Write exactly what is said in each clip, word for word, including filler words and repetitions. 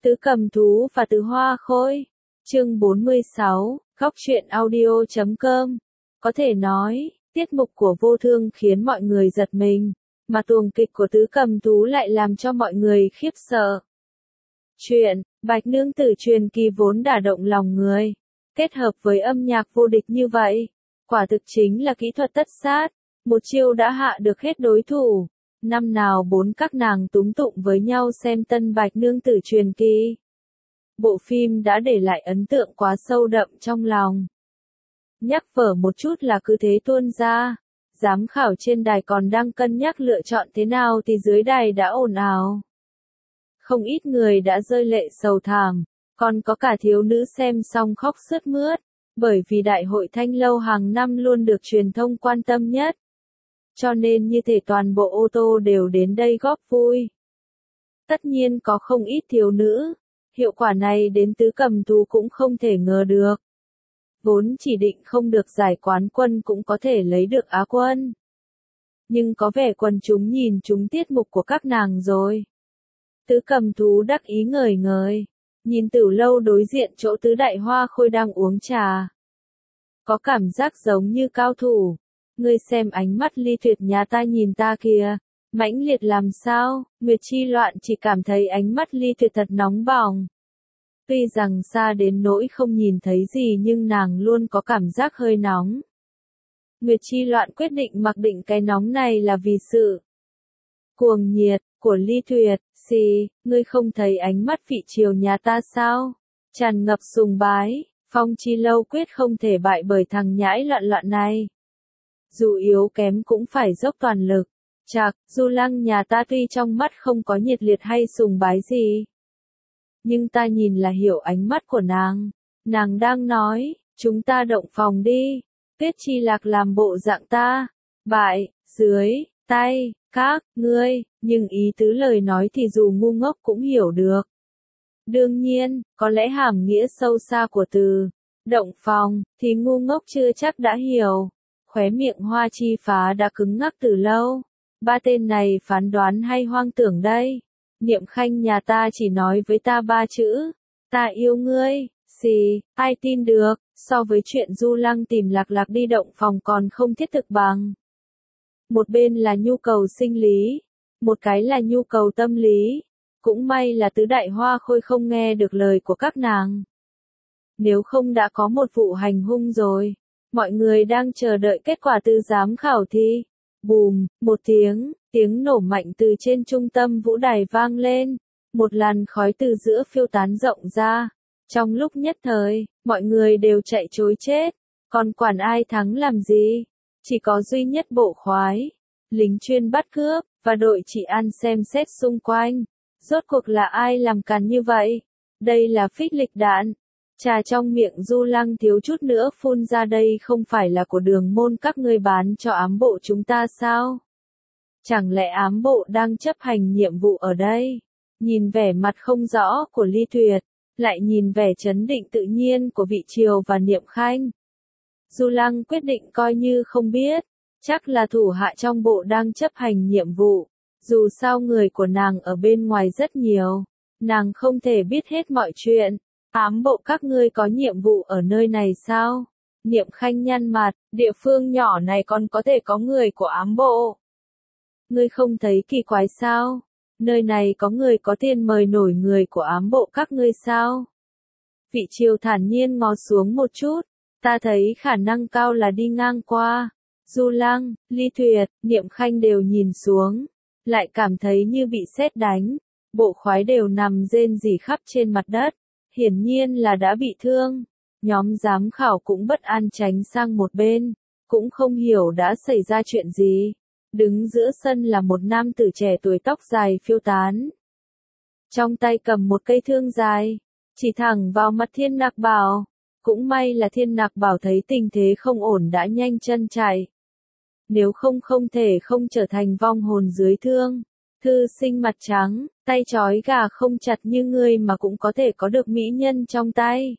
Tứ Cầm Thú và Tứ Hoa Khôi. Chương bốn mươi sáu, góc truyện audio chấm com. Có thể nói, tiết mục của Vô Thương khiến mọi người giật mình, mà tuồng kịch của Tứ Cầm Thú lại làm cho mọi người khiếp sợ. Chuyện Bạch Nương Tử truyền kỳ vốn đả động lòng người, kết hợp với âm nhạc vô địch như vậy, quả thực chính là kỹ thuật tất sát, một chiêu đã hạ được hết đối thủ. Năm nào bốn các nàng túm tụng với nhau xem tân Bạch Nương Tử truyền kỳ. Bộ phim đã để lại ấn tượng quá sâu đậm trong lòng. Nhắc vở một chút là cứ thế tuôn ra. Giám khảo trên đài còn đang cân nhắc lựa chọn thế nào thì dưới đài đã ồn ào. Không ít người đã rơi lệ sầu thảm, còn có cả thiếu nữ xem xong khóc sướt mướt, bởi vì đại hội Thanh Lâu hàng năm luôn được truyền thông quan tâm nhất. Cho nên như thể toàn bộ ô tô đều đến đây góp vui. Tất nhiên có không ít thiếu nữ, hiệu quả này đến Tứ Cầm Thú cũng không thể ngờ được. Vốn chỉ định không được giải quán quân cũng có thể lấy được Á quân. Nhưng có vẻ quần chúng nhìn chúng tiết mục của các nàng rồi. Tứ Cầm Thú đắc ý ngời ngời, nhìn Tử Lâu đối diện chỗ Tứ Đại Hoa Khôi đang uống trà. Có cảm giác giống như cao thủ. Ngươi xem ánh mắt Ly Tuyệt nhà ta nhìn ta kìa, mãnh liệt làm sao? Nguyệt Chi Loạn chỉ cảm thấy ánh mắt Ly Tuyệt thật nóng bỏng. Tuy rằng xa đến nỗi không nhìn thấy gì nhưng nàng luôn có cảm giác hơi nóng. Nguyệt Chi Loạn quyết định mặc định cái nóng này là vì sự cuồng nhiệt của Ly Tuyệt. Xì, ngươi không thấy ánh mắt vị triều nhà ta sao? Tràn ngập sùng bái, Phong Chi Lâu quyết không thể bại bởi thằng nhãi loạn loạn này. Dù yếu kém cũng phải dốc toàn lực. Chạc, Du Lăng nhà ta tuy trong mắt không có nhiệt liệt hay sùng bái gì, nhưng ta nhìn là hiểu ánh mắt của nàng. Nàng đang nói, chúng ta động phòng đi. Tuyết Chi Lạc làm bộ dạng ta bại dưới tay các ngươi, nhưng ý tứ lời nói thì dù ngu ngốc cũng hiểu được. Đương nhiên, có lẽ hàm nghĩa sâu xa của từ động phòng thì ngu ngốc chưa chắc đã hiểu. Khóe miệng Hoa Chi Phá đã cứng ngắc từ lâu. Ba tên này phán đoán hay hoang tưởng đây? Niệm Khanh nhà ta chỉ nói với ta ba chữ, ta yêu ngươi. Xì, ai tin được, so với chuyện Du Lăng tìm Lạc Lạc đi động phòng còn không thiết thực bằng. Một bên là nhu cầu sinh lý, một cái là nhu cầu tâm lý. Cũng may là Tứ Đại Hoa Khôi không nghe được lời của các nàng. Nếu không đã có một vụ hành hung rồi. Mọi người đang chờ đợi kết quả từ giám khảo thi. Bùm, một tiếng, tiếng nổ mạnh từ trên trung tâm vũ đài vang lên. Một làn khói từ giữa phiêu tán rộng ra. Trong lúc nhất thời, mọi người đều chạy trối chết. Còn quản ai thắng làm gì? Chỉ có duy nhất Bộ Khoái, lính chuyên bắt cướp, và đội trị an xem xét xung quanh. Rốt cuộc là ai làm càn như vậy? Đây là phích lịch đạn. Trà trong miệng Du Lăng thiếu chút nữa phun ra, đây không phải là của Đường Môn các ngươi bán cho ám bộ chúng ta sao? Chẳng lẽ ám bộ đang chấp hành nhiệm vụ ở đây? Nhìn vẻ mặt không rõ của Ly Tuyệt, lại nhìn vẻ trấn định tự nhiên của Vị Triều và Niệm Khanh. Du Lăng quyết định coi như không biết, chắc là thủ hạ trong bộ đang chấp hành nhiệm vụ. Dù sao người của nàng ở bên ngoài rất nhiều, nàng không thể biết hết mọi chuyện. Ám bộ các ngươi có nhiệm vụ ở nơi này sao? Niệm Khanh nhăn mặt, địa phương nhỏ này còn có thể có người của ám bộ. Ngươi không thấy kỳ quái sao? Nơi này có người có tiền mời nổi người của ám bộ các ngươi sao? Vị Triều thản nhiên ngó xuống một chút, ta thấy khả năng cao là đi ngang qua. Du Lăng, Ly Tuyệt, Niệm Khanh đều nhìn xuống, lại cảm thấy như bị sét đánh. Bộ Khoái đều nằm rên rỉ khắp trên mặt đất. Hiển nhiên là đã bị thương. Nhóm giám khảo cũng bất an tránh sang một bên, cũng không hiểu đã xảy ra chuyện gì. Đứng giữa sân là một nam tử trẻ tuổi tóc dài phiêu tán. Trong tay cầm một cây thương dài, chỉ thẳng vào mặt Thiên Nặc Bảo. Cũng may là Thiên Nặc Bảo thấy tình thế không ổn đã nhanh chân chạy. Nếu không không thể không trở thành vong hồn dưới thương. Thư sinh mặt trắng, tay trói gà không chặt như ngươi mà cũng có thể có được mỹ nhân trong tay.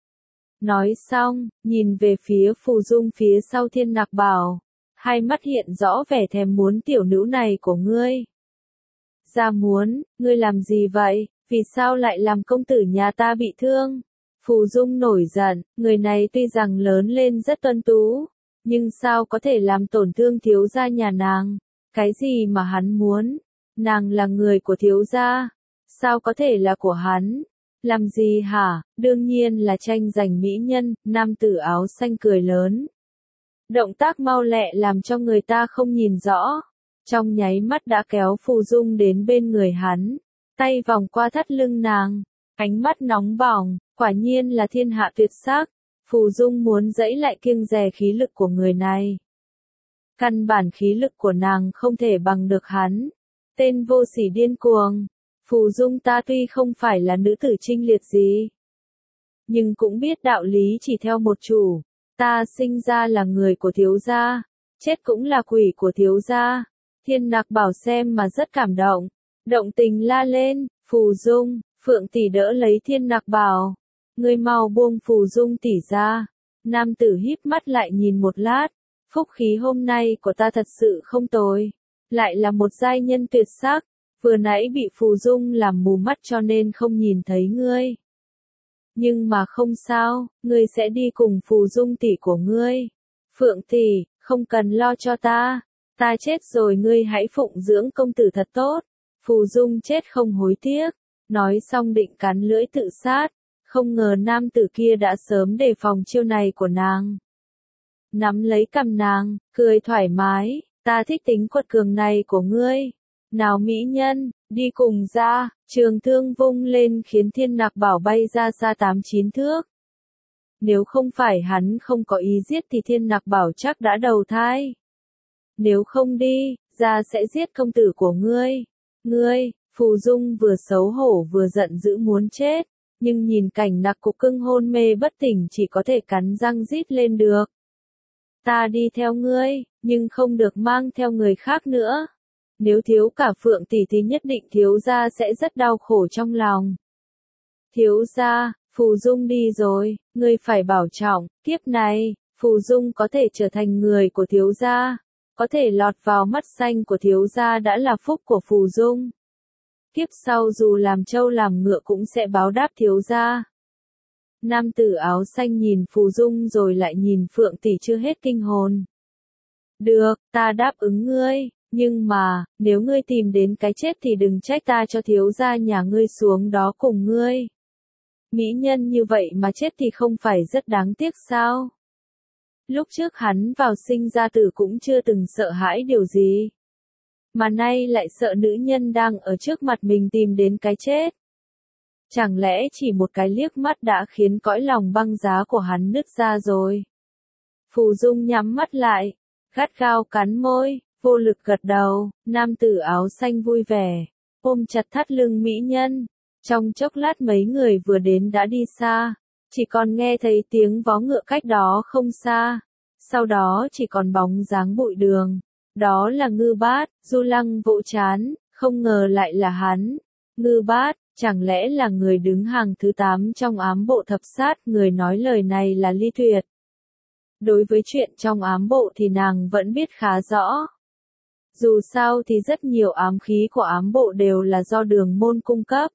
Nói xong, nhìn về phía Phù Dung phía sau Thiên Nặc Bảo. Hai mắt hiện rõ vẻ thèm muốn tiểu nữ này của ngươi. Ra muốn, ngươi làm gì vậy? Vì sao lại làm công tử nhà ta bị thương? Phù Dung nổi giận, người này tuy rằng lớn lên rất tuấn tú, nhưng sao có thể làm tổn thương thiếu gia nhà nàng? Cái gì mà hắn muốn? Nàng là người của thiếu gia, sao có thể là của hắn? Làm gì hả? Đương nhiên là tranh giành mỹ nhân, nam tử áo xanh cười lớn. Động tác mau lẹ làm cho người ta không nhìn rõ. Trong nháy mắt đã kéo Phù Dung đến bên người hắn, tay vòng qua thắt lưng nàng, ánh mắt nóng bỏng, quả nhiên là thiên hạ tuyệt sắc. Phù Dung muốn dẫy lại kiêng dè khí lực của người này. Căn bản khí lực của nàng không thể bằng được hắn. Tên vô sỉ điên cuồng. Phù Dung ta tuy không phải là nữ tử trinh liệt gì, nhưng cũng biết đạo lý chỉ theo một chủ. Ta sinh ra là người của thiếu gia, chết cũng là quỷ của thiếu gia. Thiên Nặc Bảo xem mà rất cảm động, động tình la lên, Phù Dung, Phượng tỷ đỡ lấy Thiên Nặc Bảo. Ngươi mau buông Phù Dung tỷ ra. Nam tử híp mắt lại nhìn một lát, phúc khí hôm nay của ta thật sự không tồi, lại là một giai nhân tuyệt sắc, vừa nãy bị Phù Dung làm mù mắt cho nên không nhìn thấy ngươi. Nhưng mà không sao, ngươi sẽ đi cùng Phù Dung tỷ của ngươi. Phượng tỷ, không cần lo cho ta, ta chết rồi ngươi hãy phụng dưỡng công tử thật tốt. Phù Dung chết không hối tiếc, nói xong định cắn lưỡi tự sát, không ngờ nam tử kia đã sớm đề phòng chiêu này của nàng. Nắm lấy cằm nàng, cười thoải mái, ta thích tính quật cường này của ngươi. Nào mỹ nhân, đi cùng ra, trường thương vung lên khiến Thiên Nặc Bảo bay ra xa tám chín thước. Nếu không phải hắn không có ý giết thì Thiên Nặc Bảo chắc đã đầu thai. Nếu không đi, ra sẽ giết công tử của ngươi. Ngươi, Phù Dung vừa xấu hổ vừa giận dữ muốn chết, nhưng nhìn cảnh Nặc Cục Cưng hôn mê bất tỉnh chỉ có thể cắn răng rít lên được. Ta đi theo ngươi, nhưng không được mang theo người khác nữa. Nếu thiếu cả Phượng tỷ thì nhất định thiếu gia sẽ rất đau khổ trong lòng. Thiếu gia, Phù Dung đi rồi, ngươi phải bảo trọng, kiếp này, Phù Dung có thể trở thành người của thiếu gia, có thể lọt vào mắt xanh của thiếu gia đã là phúc của Phù Dung. Kiếp sau dù làm trâu làm ngựa cũng sẽ báo đáp thiếu gia. Nam tử áo xanh nhìn Phù Dung rồi lại nhìn Phượng tỷ chưa hết kinh hồn. Được, ta đáp ứng ngươi, nhưng mà, nếu ngươi tìm đến cái chết thì đừng trách ta cho thiếu gia nhà ngươi xuống đó cùng ngươi. Mỹ nhân như vậy mà chết thì không phải rất đáng tiếc sao? Lúc trước hắn vào sinh ra tử cũng chưa từng sợ hãi điều gì, mà nay lại sợ nữ nhân đang ở trước mặt mình tìm đến cái chết. Chẳng lẽ chỉ một cái liếc mắt đã khiến cõi lòng băng giá của hắn nứt ra rồi? Phù Dung nhắm mắt lại, gắt gao cắn môi, vô lực gật đầu. Nam tử áo xanh vui vẻ, ôm chặt thắt lưng mỹ nhân. Trong chốc lát mấy người vừa đến đã đi xa, chỉ còn nghe thấy tiếng vó ngựa cách đó không xa. Sau đó chỉ còn bóng dáng bụi đường. Đó là Ngư Bát. Du Lăng vỗ chán, không ngờ lại là hắn. Ngư Bát, chẳng lẽ là người đứng hàng thứ tám trong ám bộ thập sát? Người nói lời này là Ly Tuyệt. Đối với chuyện trong ám bộ thì nàng vẫn biết khá rõ. Dù sao thì rất nhiều ám khí của ám bộ đều là do Đường Môn cung cấp.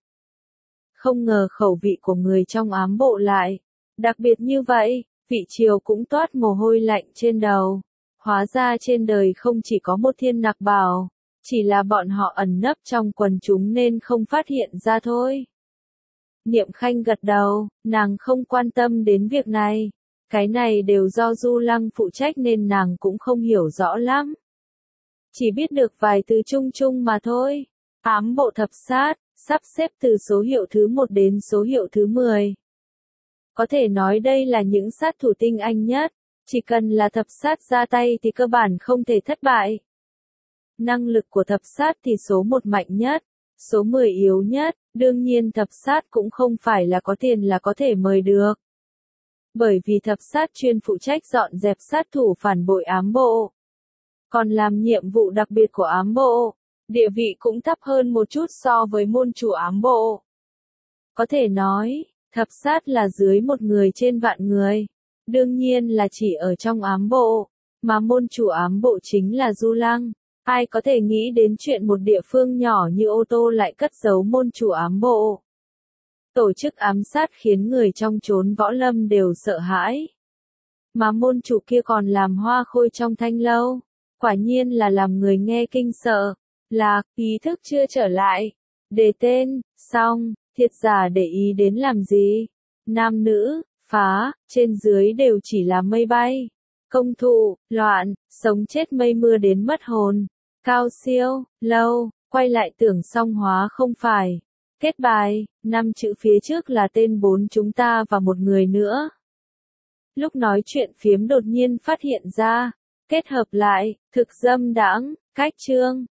Không ngờ khẩu vị của người trong ám bộ lại đặc biệt như vậy. Vị Triều cũng toát mồ hôi lạnh trên đầu. Hóa ra trên đời không chỉ có một Thiên Nặc Bảo, chỉ là bọn họ ẩn nấp trong quần chúng nên không phát hiện ra thôi. Niệm Khanh gật đầu, nàng không quan tâm đến việc này. Cái này đều do Du Lăng phụ trách nên nàng cũng không hiểu rõ lắm. Chỉ biết được vài từ chung chung mà thôi. Ám bộ thập sát, sắp xếp từ số hiệu thứ một đến số hiệu thứ mười. Có thể nói đây là những sát thủ tinh anh nhất. Chỉ cần là thập sát ra tay thì cơ bản không thể thất bại. Năng lực của thập sát thì số một mạnh nhất, số mười yếu nhất, đương nhiên thập sát cũng không phải là có tiền là có thể mời được. Bởi vì thập sát chuyên phụ trách dọn dẹp sát thủ phản bội ám bộ. Còn làm nhiệm vụ đặc biệt của ám bộ, địa vị cũng thấp hơn một chút so với môn chủ ám bộ. Có thể nói, thập sát là dưới một người trên vạn người. Đương nhiên là chỉ ở trong ám bộ, mà môn chủ ám bộ chính là Du Lăng. Ai có thể nghĩ đến chuyện một địa phương nhỏ như Ô Tô lại cất giấu môn chủ ám bộ. Tổ chức ám sát khiến người trong chốn võ lâm đều sợ hãi. Mà môn chủ kia còn làm hoa khôi trong thanh lâu. Quả nhiên là làm người nghe kinh sợ. Lạc, ý thức chưa trở lại. Đề tên, xong, thiệt giả để ý đến làm gì? Nam nữ, phá, trên dưới đều chỉ là mây bay. Công thụ, loạn, sống chết mây mưa đến mất hồn. Cao siêu, lâu, quay lại tưởng song hóa không phải. Kết bài, năm chữ phía trước là tên bốn chúng ta và một người nữa. Lúc nói chuyện phiếm đột nhiên phát hiện ra. Kết hợp lại, thực dâm đãng, cách chương.